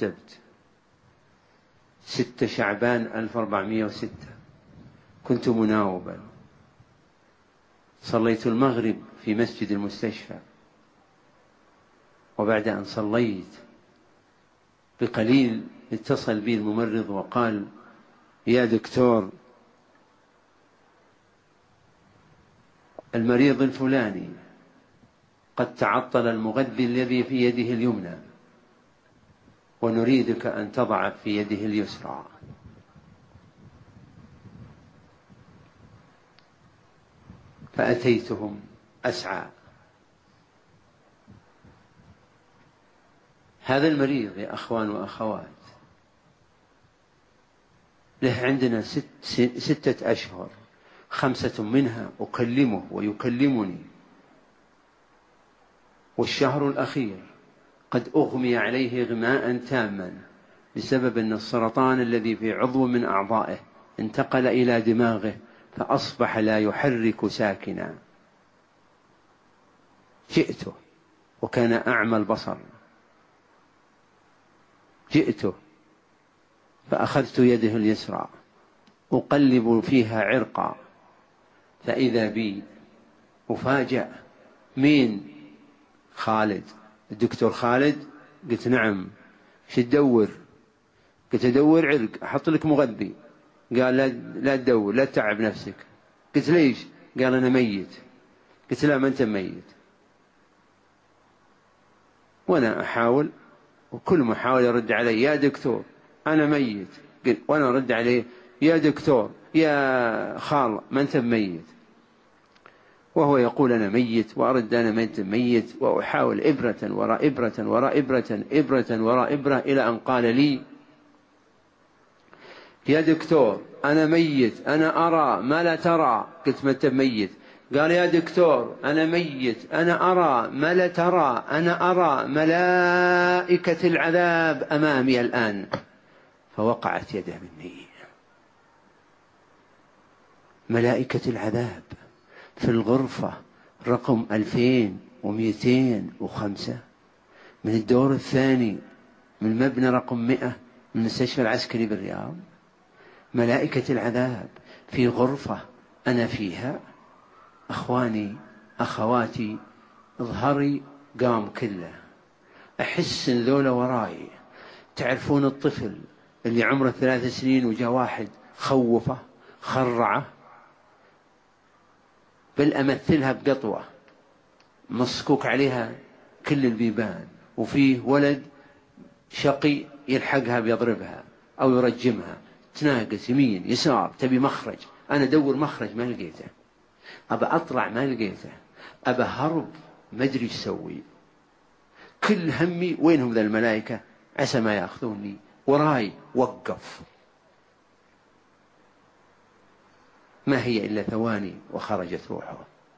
السبت 6 شعبان 1406 كنت مناوبا، صليت المغرب في مسجد المستشفى، وبعد أن صليت بقليل اتصل بي الممرض وقال: يا دكتور، المريض الفلاني قد تعطل المغذي الذي في يده اليمنى، ونريدك أن تضع في يده اليسرى. فأتيتهم أسعى. هذا المريض يا أخوان وأخوات له عندنا 6 أشهر، 5 منها أكلمه ويكلمني، والشهر الأخير قد أغمي عليه غماء تاما بسبب أن السرطان الذي في عضو من أعضائه انتقل إلى دماغه، فأصبح لا يحرك ساكنا. جئته وكان أعمى البصر، جئته فأخذت يده اليسرى أقلب فيها عرقا، فإذا بي أفاجأ: مين؟ خالد، الدكتور خالد. قلت: نعم. شو تدور؟ قلت: أدور عرق أحط لك مغذي. قال: لا تدور، لا تتعب نفسك. قلت: ليش؟ قال: أنا ميت. قلت: لا، ما أنت ميت. وأنا أحاول، وكل محاول يرد علي: يا دكتور أنا ميت. وأنا أرد عليه: يا دكتور، يا خال، ما أنت ميت. وهو يقول: أنا ميت، وأرد: أنا ميت، وأحاول إبرة وراء إبرة وراء إبرة، إبرة وراء إبرة، إلى أن قال لي: يا دكتور أنا ميت، أنا أرى ما لا ترى. قلت: ما أنت ميت. قال: يا دكتور أنا ميت، أنا أرى ما لا ترى، أنا أرى ملائكة العذاب أمامي الآن. فوقعت يده مني. ملائكة العذاب في الغرفة رقم 2205 من الدور الثاني من مبنى رقم 100 من المستشفى العسكري بالرياض. ملائكة العذاب في غرفة أنا فيها. أخواني أخواتي، ظهري قام كله، أحس إن ذولا وراي. تعرفون الطفل اللي عمره 3 سنين وجاء واحد خوفه خرعه؟ بل أمثلها بقطوة مصكوك عليها كل البيبان، وفيه ولد شقي يلحقها بيضربها أو يرجمها، تناقص يمين يسار، تبي مخرج. أنا أدور مخرج ما لقيته، أبى أطلع ما لقيته، أبى هرب ما أدري إيش أسوي. كل همي وينهم ذا الملائكة عسى ما يأخذوني. وراي وقف، ما هي إلا ثواني وخرجت روحه.